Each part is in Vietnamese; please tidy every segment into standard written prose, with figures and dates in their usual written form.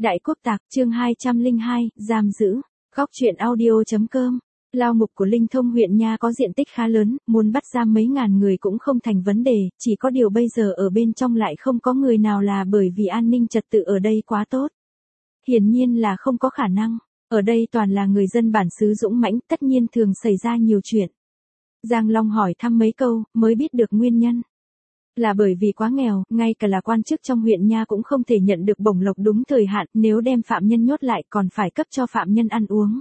Đại Quốc Tạc, chương 202, giam giữ. Góc truyện audio.com. Lao ngục của Linh Thông huyện Nha có diện tích khá lớn, muốn bắt giam mấy ngàn người cũng không thành vấn đề, chỉ có điều bây giờ ở bên trong lại không có người nào là bởi vì an ninh trật tự ở đây quá tốt. Hiển nhiên là không có khả năng, ở đây toàn là người dân bản xứ dũng mãnh, tất nhiên thường xảy ra nhiều chuyện. Giang Long hỏi thăm mấy câu, mới biết được nguyên nhân. Là bởi vì quá nghèo, ngay cả là quan chức trong huyện Nha cũng không thể nhận được bổng lộc đúng thời hạn, nếu đem phạm nhân nhốt lại còn phải cấp cho phạm nhân ăn uống.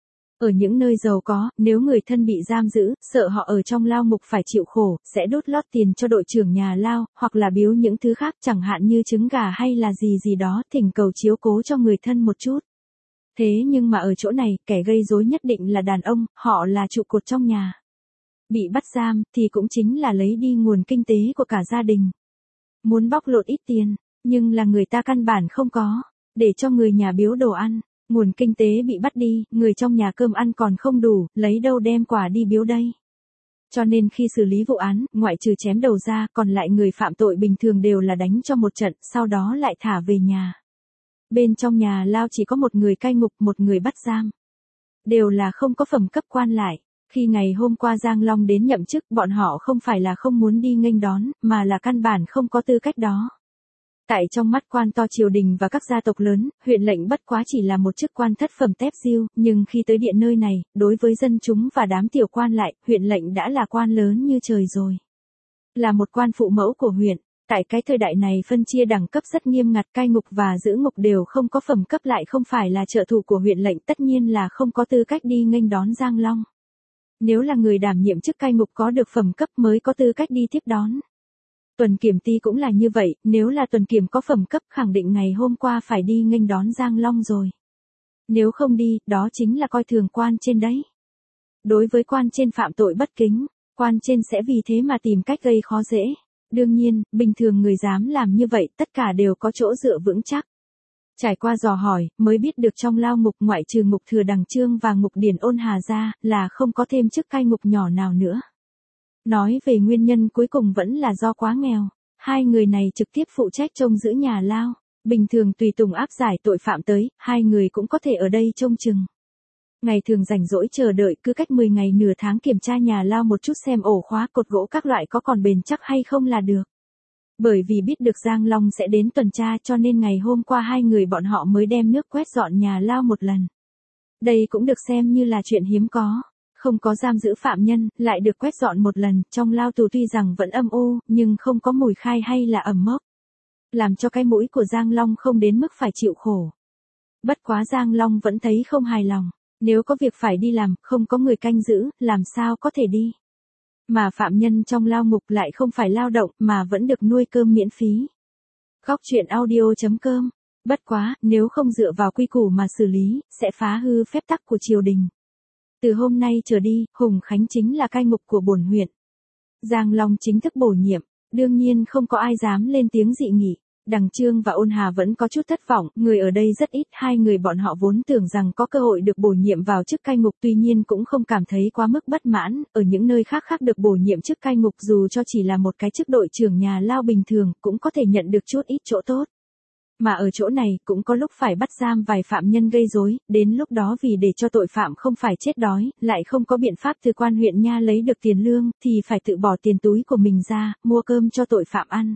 Ở những nơi giàu có, nếu người thân bị giam giữ, sợ họ ở trong lao ngục phải chịu khổ, sẽ đốt lót tiền cho đội trưởng nhà lao, hoặc là biếu những thứ khác chẳng hạn như trứng gà hay là gì đó, thỉnh cầu chiếu cố cho người thân một chút. Thế nhưng mà ở chỗ này, kẻ gây rối nhất định là đàn ông, họ là trụ cột trong nhà. Bị bắt giam thì cũng chính là lấy đi nguồn kinh tế của cả gia đình. Muốn bóc lột ít tiền, nhưng là người ta căn bản không có, để cho người nhà biếu đồ ăn, nguồn kinh tế bị bắt đi, người trong nhà cơm ăn còn không đủ, lấy đâu đem quà đi biếu đây. Cho nên khi xử lý vụ án, ngoại trừ chém đầu ra, còn lại người phạm tội bình thường đều là đánh cho một trận, sau đó lại thả về nhà. Bên trong nhà lao chỉ có một người cai ngục, một người bắt giam. Đều là không có phẩm cấp quan lại. Khi ngày hôm qua Giang Long đến nhậm chức, bọn họ không phải là không muốn đi nghênh đón, mà là căn bản không có tư cách đó. Tại trong mắt quan to triều đình và các gia tộc lớn, huyện lệnh bất quá chỉ là một chức quan thất phẩm tép diêu, nhưng khi tới điện nơi này, đối với dân chúng và đám tiểu quan lại, huyện lệnh đã là quan lớn như trời rồi. Là một quan phụ mẫu của huyện. Tại cái thời đại này phân chia đẳng cấp rất nghiêm ngặt, cai ngục và giữ ngục đều không có phẩm cấp, lại không phải là trợ thủ của huyện lệnh, tất nhiên là không có tư cách đi nghênh đón Giang Long. Nếu là người đảm nhiệm chức cai ngục có được phẩm cấp mới có tư cách đi tiếp đón. Tuần kiểm ty cũng là như vậy, nếu là tuần kiểm có phẩm cấp khẳng định ngày hôm qua phải đi nghênh đón Giang Long rồi. Nếu không đi, đó chính là coi thường quan trên đấy. Đối với quan trên phạm tội bất kính, quan trên sẽ vì thế mà tìm cách gây khó dễ. Đương nhiên, bình thường người dám làm như vậy tất cả đều có chỗ dựa vững chắc. Trải qua dò hỏi, mới biết được trong lao ngục ngoại trừ ngục Thừa Đằng Trương và ngục Điển Ôn Hà ra, là không có thêm chức cai ngục nhỏ nào nữa. Nói về nguyên nhân cuối cùng vẫn là do quá nghèo. Hai người này trực tiếp phụ trách trông giữ nhà lao. Bình thường tùy tùng áp giải tội phạm tới, hai người cũng có thể ở đây trông chừng. Ngày thường rảnh rỗi chờ đợi, cứ cách 10 ngày nửa tháng kiểm tra nhà lao một chút xem ổ khóa cột gỗ các loại có còn bền chắc hay không là được. Bởi vì biết được Giang Long sẽ đến tuần tra cho nên ngày hôm qua hai người bọn họ mới đem nước quét dọn nhà lao một lần. Đây cũng được xem như là chuyện hiếm có. Không có giam giữ phạm nhân, lại được quét dọn một lần, trong lao tù tuy rằng vẫn âm u, nhưng không có mùi khai hay là ẩm mốc. Làm cho cái mũi của Giang Long không đến mức phải chịu khổ. Bất quá Giang Long vẫn thấy không hài lòng. Nếu có việc phải đi làm, không có người canh giữ, làm sao có thể đi. Mà phạm nhân trong lao ngục lại không phải lao động mà vẫn được nuôi cơm miễn phí. Góc truyện audio.com. Bất quá, nếu không dựa vào quy củ mà xử lý, sẽ phá hư phép tắc của triều đình. Từ hôm nay trở đi, Hùng Khánh chính là cai ngục của bổn huyện. Giang Long chính thức bổ nhiệm, đương nhiên không có ai dám lên tiếng dị nghị. Đằng Trương và Ôn Hà vẫn có chút thất vọng, người ở đây rất ít, hai người bọn họ vốn tưởng rằng có cơ hội được bổ nhiệm vào chức cai ngục, tuy nhiên cũng không cảm thấy quá mức bất mãn, ở những nơi khác được bổ nhiệm chức cai ngục dù cho chỉ là một cái chức đội trưởng nhà lao bình thường, cũng có thể nhận được chút ít chỗ tốt. Mà ở chỗ này, cũng có lúc phải bắt giam vài phạm nhân gây rối, đến lúc đó vì để cho tội phạm không phải chết đói, lại không có biện pháp từ quan huyện Nha lấy được tiền lương, thì phải tự bỏ tiền túi của mình ra, mua cơm cho tội phạm ăn.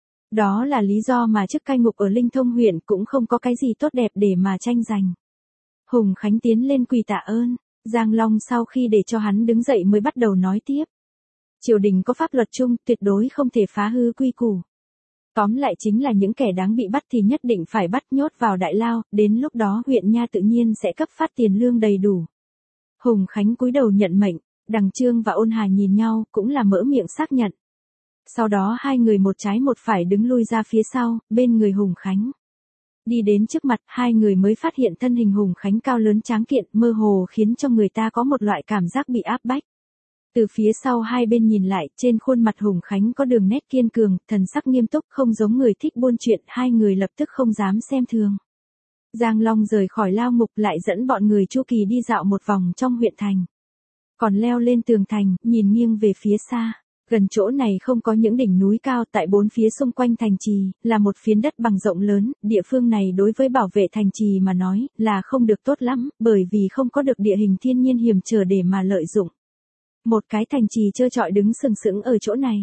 Đó là lý do mà chức cai ngục ở Linh Thông huyện cũng không có cái gì tốt đẹp để mà tranh giành. Hùng Khánh tiến lên quỳ tạ ơn, Giang Long sau khi để cho hắn đứng dậy mới bắt đầu nói tiếp. Triều đình có pháp luật chung, tuyệt đối không thể phá hư quy củ. Tóm lại chính là những kẻ đáng bị bắt thì nhất định phải bắt nhốt vào đại lao, đến lúc đó huyện Nha tự nhiên sẽ cấp phát tiền lương đầy đủ. Hùng Khánh cúi đầu nhận mệnh, Đằng Trương và Ôn Hà nhìn nhau cũng là mở miệng xác nhận. Sau đó hai người một trái một phải đứng lui ra phía sau, bên người Hùng Khánh. Đi đến trước mặt, hai người mới phát hiện thân hình Hùng Khánh cao lớn tráng kiện, mơ hồ khiến cho người ta có một loại cảm giác bị áp bách. Từ phía sau hai bên nhìn lại, trên khuôn mặt Hùng Khánh có đường nét kiên cường, thần sắc nghiêm túc, không giống người thích buôn chuyện, hai người lập tức không dám xem thường. Giang Long rời khỏi lao ngục lại dẫn bọn người Chu Kỳ đi dạo một vòng trong huyện thành. Còn leo lên tường thành, nhìn nghiêng về phía xa. Gần chỗ này không có những đỉnh núi cao, tại bốn phía xung quanh thành trì, là một phiến đất bằng rộng lớn, địa phương này đối với bảo vệ thành trì mà nói, là không được tốt lắm, bởi vì không có được địa hình thiên nhiên hiểm trở để mà lợi dụng. Một cái thành trì trơ trọi đứng sừng sững ở chỗ này.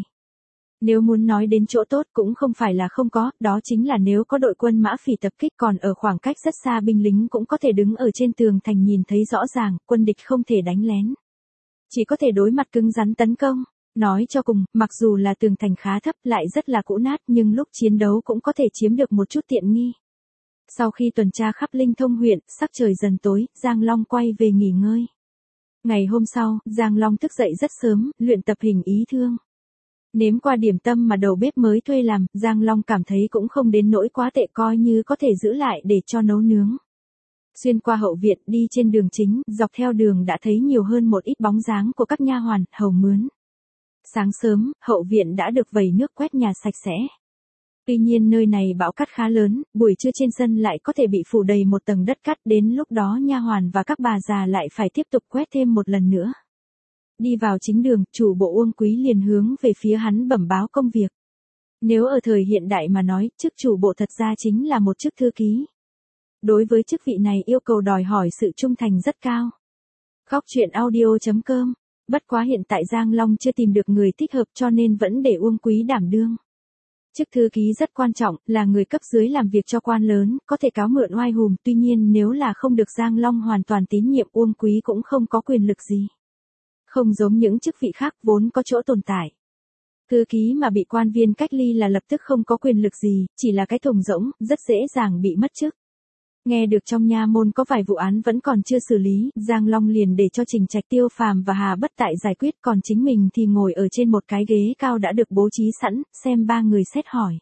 Nếu muốn nói đến chỗ tốt cũng không phải là không có, đó chính là nếu có đội quân mã phỉ tập kích còn ở khoảng cách rất xa binh lính cũng có thể đứng ở trên tường thành nhìn thấy rõ ràng, quân địch không thể đánh lén. Chỉ có thể đối mặt cứng rắn tấn công. Nói cho cùng, mặc dù là tường thành khá thấp lại rất là cũ nát nhưng lúc chiến đấu cũng có thể chiếm được một chút tiện nghi. Sau khi tuần tra khắp Linh Thông huyện, sắc trời dần tối, Giang Long quay về nghỉ ngơi. Ngày hôm sau, Giang Long thức dậy rất sớm, luyện tập hình ý thương. Nếm qua điểm tâm mà đầu bếp mới thuê làm, Giang Long cảm thấy cũng không đến nỗi quá tệ, coi như có thể giữ lại để cho nấu nướng. Xuyên qua hậu viện đi trên đường chính, dọc theo đường đã thấy nhiều hơn một ít bóng dáng của các nha hoàn, hầu mướn. Sáng sớm, hậu viện đã được vẩy nước quét nhà sạch sẽ. Tuy nhiên nơi này bão cát khá lớn, buổi trưa trên sân lại có thể bị phủ đầy một tầng đất cát, đến lúc đó nha hoàn và các bà già lại phải tiếp tục quét thêm một lần nữa. Đi vào chính đường, chủ bộ Uông Quý liền hướng về phía hắn bẩm báo công việc. Nếu ở thời hiện đại mà nói, chức chủ bộ thật ra chính là một chức thư ký. Đối với chức vị này yêu cầu đòi hỏi sự trung thành rất cao. Góc truyện audio.com. Bất quá hiện tại Giang Long chưa tìm được người thích hợp cho nên vẫn để Uông Quý đảm đương. Chức thư ký rất quan trọng, là người cấp dưới làm việc cho quan lớn, có thể cáo mượn oai hùm, tuy nhiên nếu là không được Giang Long hoàn toàn tín nhiệm, Uông Quý cũng không có quyền lực gì. Không giống những chức vị khác vốn có chỗ tồn tại. Thư ký mà bị quan viên cách ly là lập tức không có quyền lực gì, chỉ là cái thùng rỗng, rất dễ dàng bị mất chức. Nghe được trong nha môn có vài vụ án vẫn còn chưa xử lý, Giang Long liền để cho Trình Trạch, Tiêu Phàm và Hà Bất Tại giải quyết, còn chính mình thì ngồi ở trên một cái ghế cao đã được bố trí sẵn, xem ba người xét hỏi.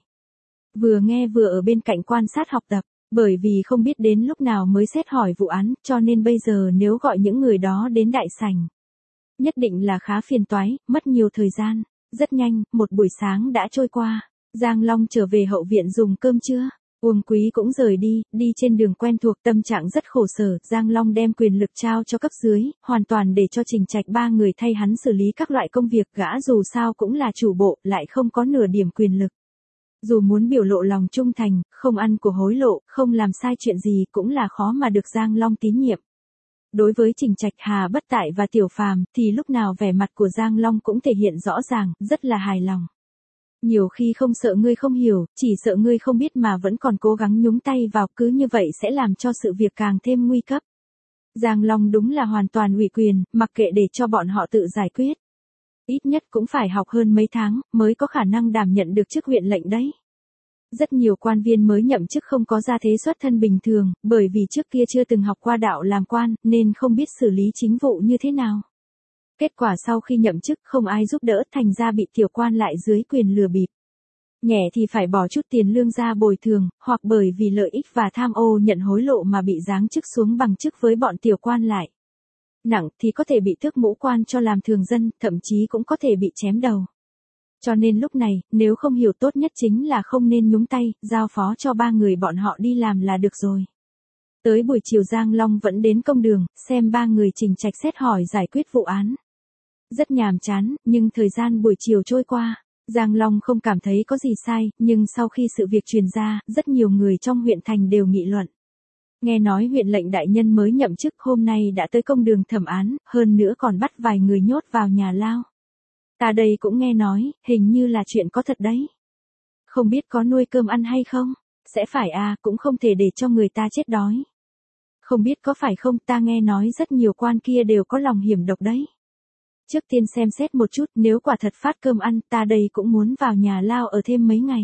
Vừa nghe vừa ở bên cạnh quan sát học tập, bởi vì không biết đến lúc nào mới xét hỏi vụ án, cho nên bây giờ nếu gọi những người đó đến đại sảnh, nhất định là khá phiền toái, mất nhiều thời gian. Rất nhanh, một buổi sáng đã trôi qua, Giang Long trở về hậu viện dùng cơm trưa. Uông Quý cũng rời đi trên đường quen thuộc, tâm trạng rất khổ sở, Giang Long đem quyền lực trao cho cấp dưới, hoàn toàn để cho Trình Trạch ba người thay hắn xử lý các loại công việc, gã dù sao cũng là chủ bộ, lại không có nửa điểm quyền lực. Dù muốn biểu lộ lòng trung thành, không ăn của hối lộ, không làm sai chuyện gì cũng là khó mà được Giang Long tín nhiệm. Đối với Trình Trạch, Hà Bất Tại và Tiểu Phàm thì lúc nào vẻ mặt của Giang Long cũng thể hiện rõ ràng, rất là hài lòng. Nhiều khi không sợ ngươi không hiểu, chỉ sợ ngươi không biết mà vẫn còn cố gắng nhúng tay vào, cứ như vậy sẽ làm cho sự việc càng thêm nguy cấp. Giang Long đúng là hoàn toàn ủy quyền, mặc kệ để cho bọn họ tự giải quyết. Ít nhất cũng phải học hơn mấy tháng, mới có khả năng đảm nhận được chức huyện lệnh đấy. Rất nhiều quan viên mới nhậm chức không có gia thế xuất thân bình thường, bởi vì trước kia chưa từng học qua đạo làm quan, nên không biết xử lý chính vụ như thế nào. Kết quả sau khi nhậm chức không ai giúp đỡ, thành ra bị tiểu quan lại dưới quyền lừa bịp. Nhẹ thì phải bỏ chút tiền lương ra bồi thường, hoặc bởi vì lợi ích và tham ô nhận hối lộ mà bị giáng chức xuống bằng chức với bọn tiểu quan lại. Nặng thì có thể bị tước mũ quan cho làm thường dân, thậm chí cũng có thể bị chém đầu. Cho nên lúc này, nếu không hiểu tốt nhất chính là không nên nhúng tay, giao phó cho ba người bọn họ đi làm là được rồi. Tới buổi chiều Giang Long vẫn đến công đường, xem ba người Trình Trạch xét hỏi giải quyết vụ án. Rất nhàm chán, nhưng thời gian buổi chiều trôi qua, Giang Long không cảm thấy có gì sai, nhưng sau khi sự việc truyền ra, rất nhiều người trong huyện thành đều nghị luận. Nghe nói huyện lệnh đại nhân mới nhậm chức hôm nay đã tới công đường thẩm án, hơn nữa còn bắt vài người nhốt vào nhà lao. Ta đây cũng nghe nói, hình như là chuyện có thật đấy. Không biết có nuôi cơm ăn hay không? Sẽ phải à, cũng không thể để cho người ta chết đói. Không biết có phải không, ta nghe nói rất nhiều quan kia đều có lòng hiểm độc đấy. Trước tiên xem xét một chút, nếu quả thật phát cơm ăn, ta đây cũng muốn vào nhà lao ở thêm mấy ngày.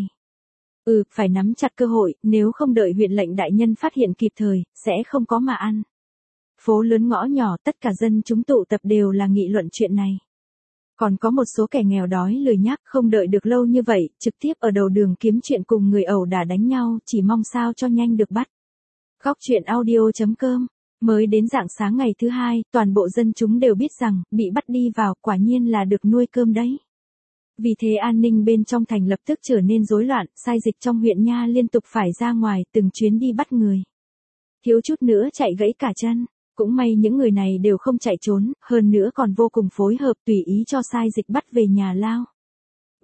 Phải nắm chặt cơ hội, nếu không đợi huyện lệnh đại nhân phát hiện kịp thời, sẽ không có mà ăn. Phố lớn ngõ nhỏ tất cả dân chúng tụ tập đều là nghị luận chuyện này. Còn có một số kẻ nghèo đói lười nhác không đợi được lâu như vậy, trực tiếp ở đầu đường kiếm chuyện cùng người ẩu đả đánh nhau, chỉ mong sao cho nhanh được bắt. Góc truyện audio.com. Mới đến rạng sáng ngày thứ hai, toàn bộ dân chúng đều biết rằng, bị bắt đi vào, quả nhiên là được nuôi cơm đấy. Vì thế an ninh bên trong thành lập tức trở nên rối loạn, sai dịch trong huyện nha liên tục phải ra ngoài, từng chuyến đi bắt người. Thiếu chút nữa chạy gãy cả chân. Cũng may những người này đều không chạy trốn, hơn nữa còn vô cùng phối hợp, tùy ý cho sai dịch bắt về nhà lao.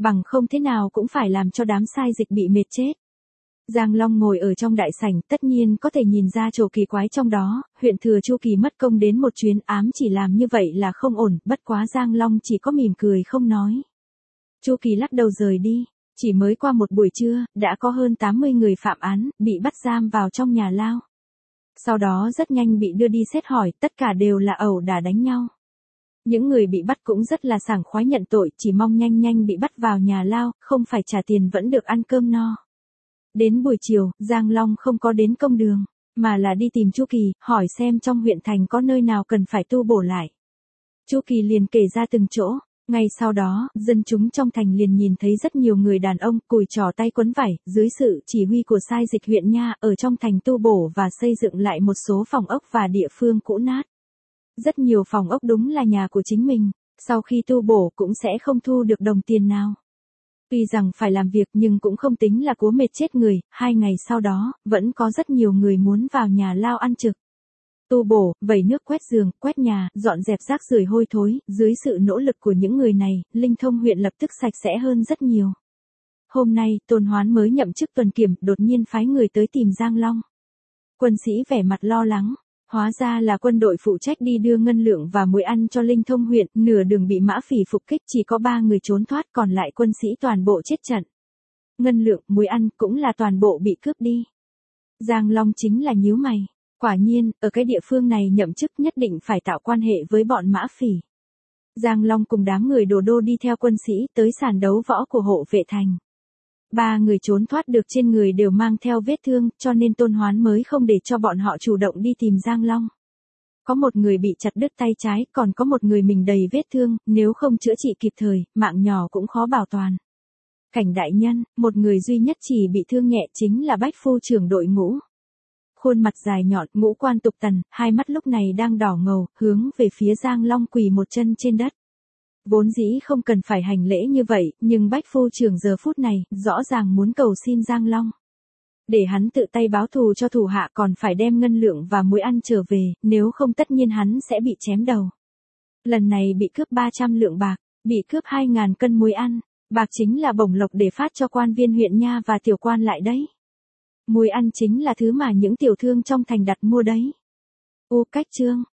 bằng không thế nào cũng phải làm cho đám sai dịch bị mệt chết. Giang Long ngồi ở trong đại sảnh, tất nhiên có thể nhìn ra chỗ kỳ quái trong đó, huyện thừa Chu Kỳ mất công đến một chuyến, ám chỉ làm như vậy là không ổn, bất quá Giang Long chỉ có mỉm cười không nói. Chu Kỳ lắc đầu rời đi, chỉ mới qua một buổi trưa, đã có hơn 80 người phạm án, bị bắt giam vào trong nhà lao. Sau đó rất nhanh bị đưa đi xét hỏi, tất cả đều là ẩu đả đánh nhau. Những người bị bắt cũng rất là sảng khoái nhận tội, chỉ mong nhanh nhanh bị bắt vào nhà lao, không phải trả tiền vẫn được ăn cơm no. Đến buổi chiều, Giang Long không có đến công đường, mà là đi tìm Chu Kỳ, hỏi xem trong huyện thành có nơi nào cần phải tu bổ lại. Chu Kỳ liền kể ra từng chỗ. Ngay sau đó, dân chúng trong thành liền nhìn thấy rất nhiều người đàn ông cùi trò tay quấn vải, dưới sự chỉ huy của sai dịch huyện nha, ở trong thành tu bổ và xây dựng lại một số phòng ốc và địa phương cũ nát. Rất nhiều phòng ốc đúng là nhà của chính mình, sau khi tu bổ cũng sẽ không thu được đồng tiền nào. Tuy rằng phải làm việc nhưng cũng không tính là cúa mệt chết người, 2 ngày sau đó, vẫn có rất nhiều người muốn vào nhà lao ăn trực. Tu bổ, vẩy nước quét giường, quét nhà, dọn dẹp rác rưởi hôi thối, dưới sự nỗ lực của những người này, Linh Thông huyện lập tức sạch sẽ hơn rất nhiều. Hôm nay, Tôn Hoán mới nhậm chức tuần kiểm, đột nhiên phái người tới tìm Giang Long. Quân sĩ vẻ mặt lo lắng, hóa ra là quân đội phụ trách đi đưa ngân lượng và muối ăn cho Linh Thông huyện, nửa đường bị mã phỉ phục kích, chỉ có 3 người trốn thoát, còn lại quân sĩ toàn bộ chết trận. Ngân lượng, muối ăn cũng là toàn bộ bị cướp đi. Giang Long chính là nhíu mày. Quả nhiên, ở cái địa phương này nhậm chức nhất định phải tạo quan hệ với bọn mã phỉ. Giang Long cùng đám người đồ đô đi theo quân sĩ tới sàn đấu võ của hộ vệ thành. 3 người trốn thoát được trên người đều mang theo vết thương, cho nên Tôn Hoán mới không để cho bọn họ chủ động đi tìm Giang Long. Có một người bị chặt đứt tay trái, còn có một người mình đầy vết thương, nếu không chữa trị kịp thời, mạng nhỏ cũng khó bảo toàn. Cảnh đại nhân, một người duy nhất chỉ bị thương nhẹ chính là Bách Phu trưởng đội ngũ. Khuôn mặt dài nhọn, ngũ quan tục tần, hai mắt lúc này đang đỏ ngầu, hướng về phía Giang Long quỳ một chân trên đất. Vốn dĩ không cần phải hành lễ như vậy, nhưng Bách Phu trưởng giờ phút này, rõ ràng muốn cầu xin Giang Long. Để hắn tự tay báo thù cho thủ hạ, còn phải đem ngân lượng và muối ăn trở về, nếu không tất nhiên hắn sẽ bị chém đầu. Lần này bị cướp 300 lượng bạc, bị cướp 2.000 cân muối ăn, bạc chính là bổng lộc để phát cho quan viên huyện nha và tiểu quan lại đấy. Muối ăn chính là thứ mà những tiểu thương trong thành đặt mua đấy. Cách chương